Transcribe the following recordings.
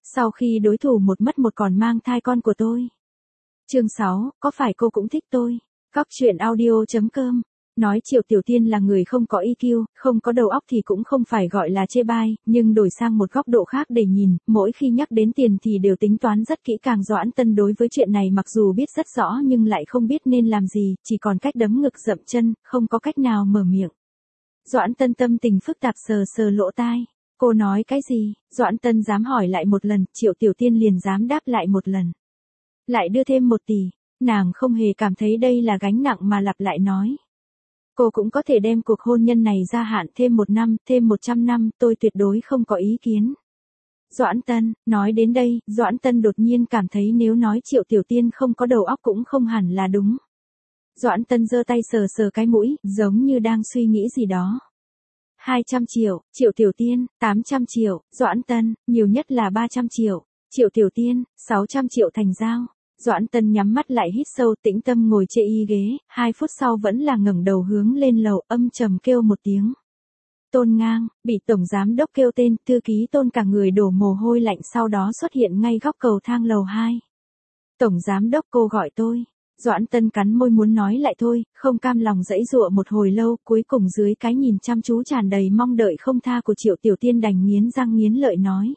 Sau khi đối thủ một mất một còn mang thai con của tôi. Chương 6, có phải cô cũng thích tôi? Góc truyện audio.com. Nói Triệu Tiểu Tiên là người không có EQ, không có đầu óc thì cũng không phải gọi là chê bai, nhưng đổi sang một góc độ khác để nhìn, mỗi khi nhắc đến tiền thì đều tính toán rất kỹ càng. Doãn Tân đối với chuyện này mặc dù biết rất rõ nhưng lại không biết nên làm gì, chỉ còn cách đấm ngực dậm chân, không có cách nào mở miệng. Doãn Tân tâm tình phức tạp sờ sờ lỗ tai. Cô nói cái gì? Doãn Tân dám hỏi lại một lần, Triệu Tiểu Tiên liền dám đáp lại một lần. Lại đưa thêm 1 tỷ, nàng không hề cảm thấy đây là gánh nặng mà lặp lại nói. Cô cũng có thể đem cuộc hôn nhân này gia hạn thêm 1 năm, thêm 100 năm, tôi tuyệt đối không có ý kiến. Doãn Tân, nói đến đây, Doãn Tân đột nhiên cảm thấy nếu nói Triệu Tiểu Tiên không có đầu óc cũng không hẳn là đúng. Doãn Tân giơ tay sờ sờ cái mũi, giống như đang suy nghĩ gì đó. 200 triệu, Triệu Tiểu Tiên, 800 triệu, Doãn Tân, nhiều nhất là 300 triệu, Triệu Tiểu Tiên, 600 triệu thành giao. Doãn Tân nhắm mắt lại hít sâu, tĩnh tâm ngồi chê y ghế, 2 phút sau vẫn là ngẩng đầu hướng lên lầu, âm trầm kêu một tiếng. Tôn Ngang, bị tổng giám đốc kêu tên, thư ký Tôn cả người đổ mồ hôi lạnh, sau đó xuất hiện ngay góc cầu thang lầu 2. Tổng giám đốc, cô gọi tôi. Doãn Tân cắn môi muốn nói lại thôi, không cam lòng giãy giụa một hồi lâu, cuối cùng dưới cái nhìn chăm chú tràn đầy mong đợi không tha của Triệu Tiểu Tiên đành nghiến răng nghiến lợi nói.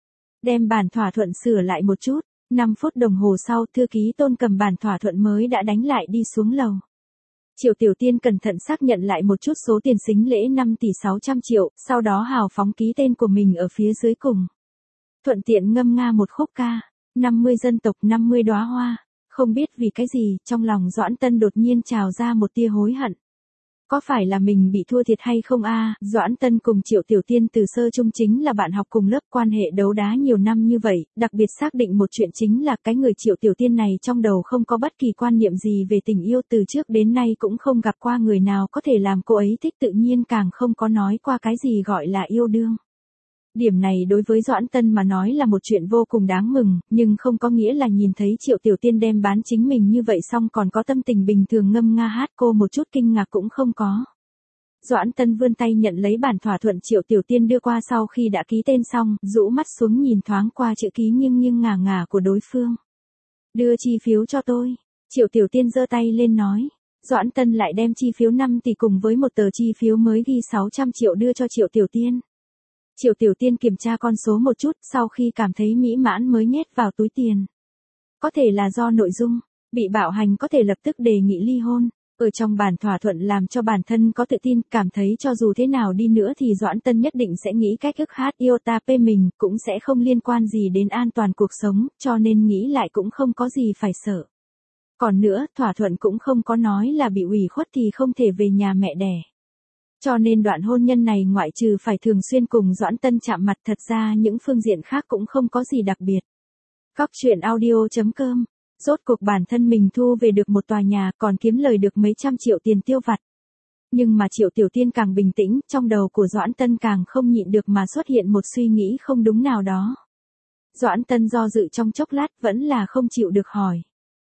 Đem bản thỏa thuận sửa lại một chút. 5 phút đồng hồ sau, thư ký Tôn cầm bản thỏa thuận mới đã đánh lại đi xuống lầu. Triệu Tiểu Tiên cẩn thận xác nhận lại một chút số tiền sính lễ 5 tỷ 600 triệu, sau đó hào phóng ký tên của mình ở phía dưới cùng. Thuận tiện ngâm nga một khúc ca, 50 dân tộc 50 đóa hoa. Không biết vì cái gì, trong lòng Doãn Tân đột nhiên trào ra một tia hối hận. Có phải là mình bị thua thiệt hay không a? Doãn Tân cùng Triệu Tiểu Tiên từ sơ trung chính là bạn học cùng lớp, quan hệ đấu đá nhiều năm như vậy, đặc biệt xác định một chuyện chính là cái người Triệu Tiểu Tiên này trong đầu không có bất kỳ quan niệm gì về tình yêu, từ trước đến nay cũng không gặp qua người nào có thể làm cô ấy thích, tự nhiên càng không có nói qua cái gì gọi là yêu đương. Điểm này đối với Doãn Tân mà nói là một chuyện vô cùng đáng mừng, nhưng không có nghĩa là nhìn thấy Triệu Tiểu Tiên đem bán chính mình như vậy xong còn có tâm tình bình thường ngâm nga hát, cô một chút kinh ngạc cũng không có. Doãn Tân vươn tay nhận lấy bản thỏa thuận Triệu Tiểu Tiên đưa qua, sau khi đã ký tên xong, rũ mắt xuống nhìn thoáng qua chữ ký nghiêng nghiêng ngả ngả của đối phương. Đưa chi phiếu cho tôi. Triệu Tiểu Tiên giơ tay lên nói. Doãn Tân lại đem chi phiếu 5 tỷ cùng với một tờ chi phiếu mới ghi 600 triệu đưa cho Triệu Tiểu Tiên. Triệu Tiểu Tiên kiểm tra con số một chút, sau khi cảm thấy mỹ mãn mới nhét vào túi tiền. Có thể là do nội dung, bị bạo hành có thể lập tức đề nghị ly hôn. Ở trong bản thỏa thuận làm cho bản thân có tự tin, cảm thấy cho dù thế nào đi nữa thì Doãn Tân nhất định sẽ nghĩ cách ức hát iota p mình, cũng sẽ không liên quan gì đến an toàn cuộc sống, cho nên nghĩ lại cũng không có gì phải sợ. Còn nữa, thỏa thuận cũng không có nói là bị ủy khuất thì không thể về nhà mẹ đẻ. Cho nên đoạn hôn nhân này ngoại trừ phải thường xuyên cùng Doãn Tân chạm mặt, thật ra những phương diện khác cũng không có gì đặc biệt. Góc truyện audio.com. Rốt cuộc bản thân mình thu về được một tòa nhà, còn kiếm lời được mấy trăm triệu tiền tiêu vặt. Nhưng mà Triệu Tiểu Tiên càng bình tĩnh, trong đầu của Doãn Tân càng không nhịn được mà xuất hiện một suy nghĩ không đúng nào đó. Doãn Tân do dự trong chốc lát vẫn là không chịu được hỏi.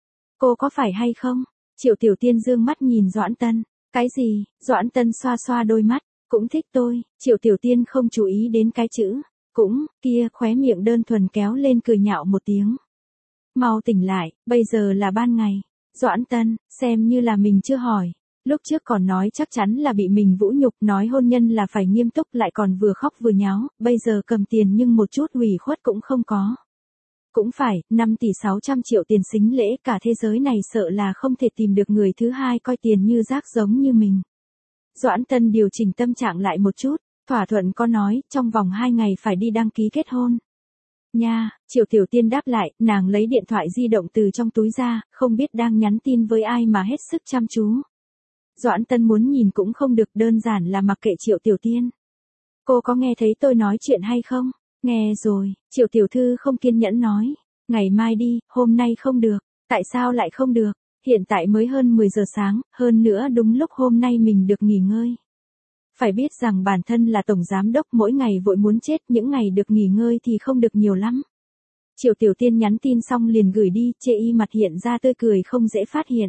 Cô có phải hay không? Triệu Tiểu Tiên dương mắt nhìn Doãn Tân. Cái gì? Doãn Tân xoa xoa đôi mắt. Cũng thích tôi. Triệu Tiểu Tiên không chú ý đến cái chữ. Cũng, kia, khóe miệng đơn thuần kéo lên cười nhạo một tiếng. Mau tỉnh lại, bây giờ là ban ngày. Doãn Tân, xem như là mình chưa hỏi. Lúc trước còn nói chắc chắn là bị mình vũ nhục, nói hôn nhân là phải nghiêm túc, lại còn vừa khóc vừa nháo, bây giờ cầm tiền nhưng một chút ủy khuất cũng không có. Cũng phải, 5 tỷ 600 triệu tiền sính lễ, cả thế giới này sợ là không thể tìm được người thứ hai coi tiền như rác giống như mình. Doãn Tân điều chỉnh tâm trạng lại một chút, thỏa thuận có nói, trong vòng 2 ngày phải đi đăng ký kết hôn. Nha, Triệu Tiểu Tiên đáp lại, nàng lấy điện thoại di động từ trong túi ra, không biết đang nhắn tin với ai mà hết sức chăm chú. Doãn Tân muốn nhìn cũng không được, đơn giản là mặc kệ Triệu Tiểu Tiên. Cô có nghe thấy tôi nói chuyện hay không? Nghe rồi, Triệu Tiểu Thư không kiên nhẫn nói. Ngày mai đi, hôm nay không được. Tại sao lại không được? Hiện tại mới hơn 10 giờ sáng, hơn nữa đúng lúc hôm nay mình được nghỉ ngơi. Phải biết rằng bản thân là tổng giám đốc, mỗi ngày vội muốn chết, những ngày được nghỉ ngơi thì không được nhiều lắm. Triệu Tiểu Tiên nhắn tin xong liền gửi đi, chê y mặt hiện ra tươi cười không dễ phát hiện.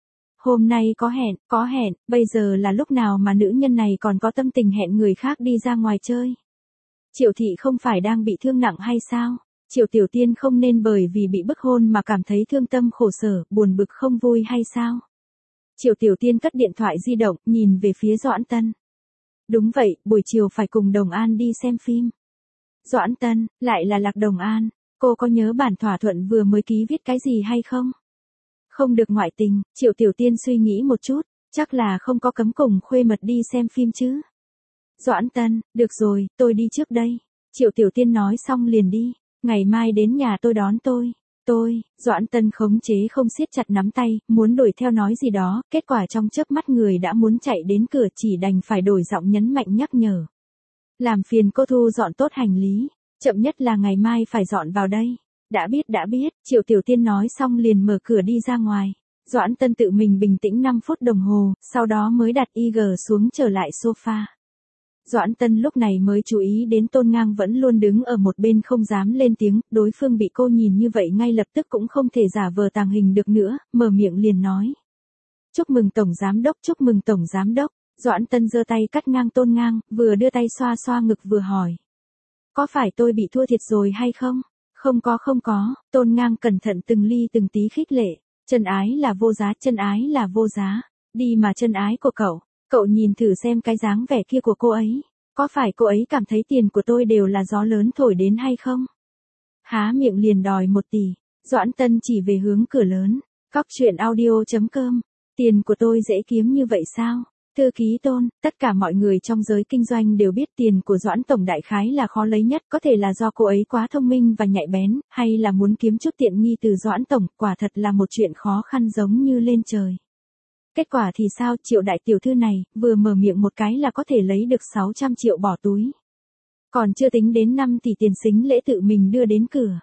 Hôm nay có hẹn, bây giờ là lúc nào mà nữ nhân này còn có tâm tình hẹn người khác đi ra ngoài chơi. Triệu thị không phải đang bị thương nặng hay sao? Triệu Tiểu Tiên không nên bởi vì bị bức hôn mà cảm thấy thương tâm khổ sở, buồn bực không vui hay sao? Triệu Tiểu Tiên cất điện thoại di động, nhìn về phía Doãn Tân. Đúng vậy, buổi chiều phải cùng Đồng An đi xem phim. Doãn Tân, lại là Lạc Đồng An, cô có nhớ bản thỏa thuận vừa mới ký viết cái gì hay không? Không được ngoại tình, Triệu Tiểu Tiên suy nghĩ một chút, chắc là không có cấm cùng khuê mật đi xem phim chứ. Doãn Tân, được rồi, tôi đi trước đây. Triệu Tiểu Tiên nói xong liền đi, ngày mai đến nhà tôi đón tôi. Doãn Tân khống chế không siết chặt nắm tay, muốn đuổi theo nói gì đó, kết quả trong chớp mắt người đã muốn chạy đến cửa chỉ đành phải đổi giọng nhấn mạnh nhắc nhở. Làm phiền cô thu dọn tốt hành lý, chậm nhất là ngày mai phải dọn vào đây. Đã biết, Triệu Tiểu Tiên nói xong liền mở cửa đi ra ngoài. Doãn Tân tự mình bình tĩnh 5 phút đồng hồ, sau đó mới đặt IG xuống trở lại sofa. Doãn Tân lúc này mới chú ý đến Tôn Ngang vẫn luôn đứng ở một bên không dám lên tiếng, đối phương bị cô nhìn như vậy ngay lập tức cũng không thể giả vờ tàng hình được nữa, mở miệng liền nói. Chúc mừng Tổng Giám đốc, Doãn Tân giơ tay cắt ngang Tôn Ngang, vừa đưa tay xoa xoa ngực vừa hỏi. Có phải tôi bị thua thiệt rồi hay không? Không có, Tôn Ngang cẩn thận từng ly từng tí khích lệ, chân ái là vô giá, đi mà chân ái của cậu nhìn thử xem cái dáng vẻ kia của cô ấy, có phải cô ấy cảm thấy tiền của tôi đều là gió lớn thổi đến hay không? Há miệng liền đòi 1 tỷ, Doãn Tân chỉ về hướng cửa lớn, cóc truyện audio.com, tiền của tôi dễ kiếm như vậy sao? Thư ký Tôn, tất cả mọi người trong giới kinh doanh đều biết tiền của Doãn Tổng đại khái là khó lấy nhất, có thể là do cô ấy quá thông minh và nhạy bén, hay là muốn kiếm chút tiện nghi từ Doãn Tổng, quả thật là một chuyện khó khăn giống như lên trời. Kết quả thì sao, Triệu đại tiểu thư này, vừa mở miệng một cái là có thể lấy được 600 triệu bỏ túi. Còn chưa tính đến 5 tỷ tiền sính lễ tự mình đưa đến cửa.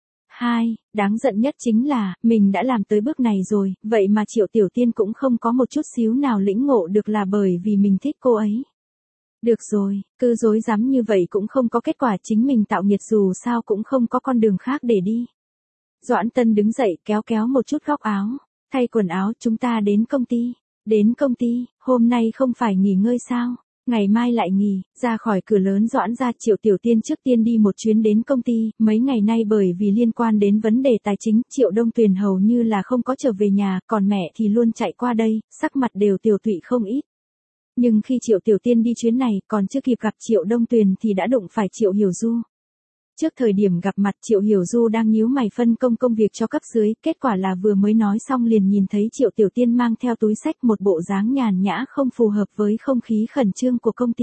Đáng giận nhất chính là, mình đã làm tới bước này rồi, vậy mà Triệu Tiểu Tiên cũng không có một chút xíu nào lĩnh ngộ được là bởi vì mình thích cô ấy. Được rồi, cứ dối dám như vậy cũng không có kết quả, chính mình tạo nghiệt dù sao cũng không có con đường khác để đi. Doãn Tân đứng dậy kéo một chút góc áo, thay quần áo, chúng ta đến công ty. Đến công ty, hôm nay không phải nghỉ ngơi sao? Ngày mai lại nghỉ, ra khỏi cửa lớn Doãn ra, Triệu Tiểu Tiên trước tiên đi một chuyến đến công ty, mấy ngày nay bởi vì liên quan đến vấn đề tài chính, Triệu Đông Tuyền hầu như là không có trở về nhà, còn mẹ thì luôn chạy qua đây, sắc mặt đều tiều tụy không ít. Nhưng khi Triệu Tiểu Tiên đi chuyến này, còn chưa kịp gặp Triệu Đông Tuyền thì đã đụng phải Triệu Hiểu Du. Trước thời điểm gặp mặt, Triệu Hiểu Du đang nhíu mày phân công việc cho cấp dưới, kết quả là vừa mới nói xong liền nhìn thấy Triệu Tiểu Tiên mang theo túi xách, một bộ dáng nhàn nhã không phù hợp với không khí khẩn trương của công ty.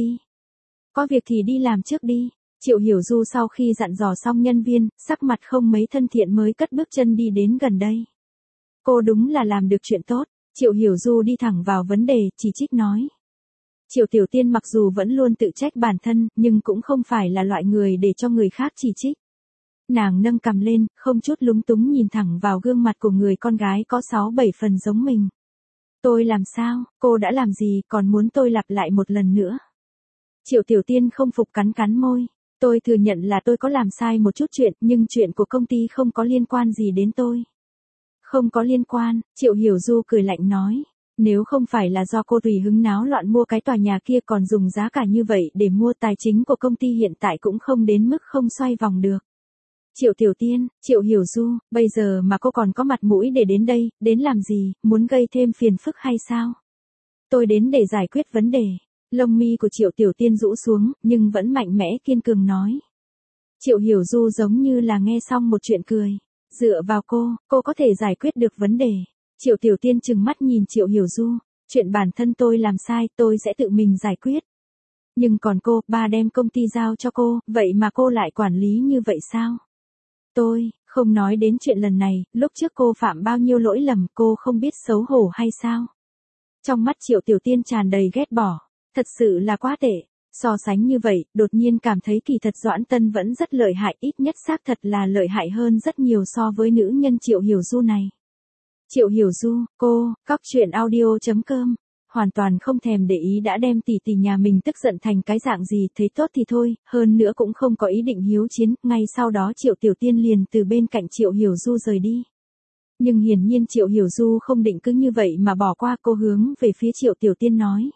Có việc thì đi làm trước đi. Triệu Hiểu Du sau khi dặn dò xong nhân viên, sắc mặt không mấy thân thiện mới cất bước chân đi đến gần đây. Cô đúng là làm được chuyện tốt. Triệu Hiểu Du đi thẳng vào vấn đề, chỉ trích nói. Triệu Tiểu Tiên mặc dù vẫn luôn tự trách bản thân, nhưng cũng không phải là loại người để cho người khác chỉ trích. Nàng nâng cằm lên, không chút lúng túng nhìn thẳng vào gương mặt của người con gái có 6-7 phần giống mình. Tôi làm sao, cô đã làm gì, còn muốn tôi lặp lại một lần nữa? Triệu Tiểu Tiên không phục cắn môi. Tôi thừa nhận là tôi có làm sai một chút chuyện, nhưng chuyện của công ty không có liên quan gì đến tôi. Không có liên quan, Triệu Hiểu Du cười lạnh nói. Nếu không phải là do cô tùy hứng náo loạn mua cái tòa nhà kia còn dùng giá cả như vậy để mua, tài chính của công ty hiện tại cũng không đến mức không xoay vòng được. Triệu Tiểu Tiên, Triệu Hiểu Du, bây giờ mà cô còn có mặt mũi để đến đây, đến làm gì, muốn gây thêm phiền phức hay sao? Tôi đến để giải quyết vấn đề. Lông mi của Triệu Tiểu Tiên rũ xuống, nhưng vẫn mạnh mẽ kiên cường nói. Triệu Hiểu Du giống như là nghe xong một chuyện cười. Dựa vào cô có thể giải quyết được vấn đề. Triệu Tiểu Tiên trừng mắt nhìn Triệu Hiểu Du, chuyện bản thân tôi làm sai, tôi sẽ tự mình giải quyết. Nhưng còn cô, ba đem công ty giao cho cô, vậy mà cô lại quản lý như vậy sao? Tôi, không nói đến chuyện lần này, lúc trước cô phạm bao nhiêu lỗi lầm, cô không biết xấu hổ hay sao? Trong mắt Triệu Tiểu Tiên tràn đầy ghét bỏ, thật sự là quá tệ. So sánh như vậy, đột nhiên cảm thấy kỳ thật Doãn Tân vẫn rất lợi hại, ít nhất xác thật là lợi hại hơn rất nhiều so với nữ nhân Triệu Hiểu Du này. Triệu Hiểu Du, cóc truyện audio.com, hoàn toàn không thèm để ý đã đem tỷ nhà mình tức giận thành cái dạng gì, thấy tốt thì thôi, hơn nữa cũng không có ý định hiếu chiến, ngay sau đó Triệu Tiểu Tiên liền từ bên cạnh Triệu Hiểu Du rời đi. Nhưng hiển nhiên Triệu Hiểu Du không định cứ như vậy mà bỏ qua, cô hướng về phía Triệu Tiểu Tiên nói.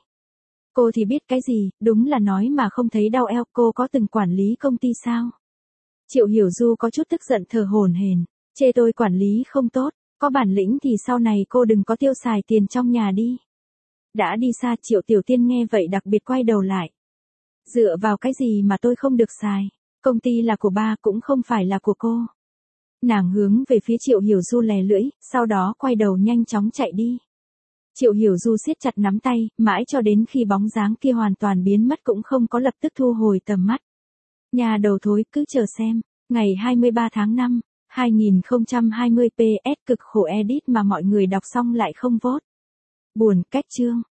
Cô thì biết cái gì, đúng là nói mà không thấy đau eo, cô có từng quản lý công ty sao? Triệu Hiểu Du có chút tức giận thở hổn hển, chê tôi quản lý không tốt, có bản lĩnh thì sau này cô đừng có tiêu xài tiền trong nhà đi. Đã đi xa Triệu Tiểu Tiên nghe vậy đặc biệt quay đầu lại. Dựa vào cái gì mà tôi không được xài, công ty là của ba cũng không phải là của cô. Nàng hướng về phía Triệu Hiểu Du lè lưỡi, sau đó quay đầu nhanh chóng chạy đi. Triệu Hiểu Du siết chặt nắm tay, mãi cho đến khi bóng dáng kia hoàn toàn biến mất cũng không có lập tức thu hồi tầm mắt. Nhà đầu thối, cứ chờ xem. Ngày 23 tháng 5, 2020 PS cực khổ edit mà mọi người đọc xong lại không vote. Buồn, cách chương.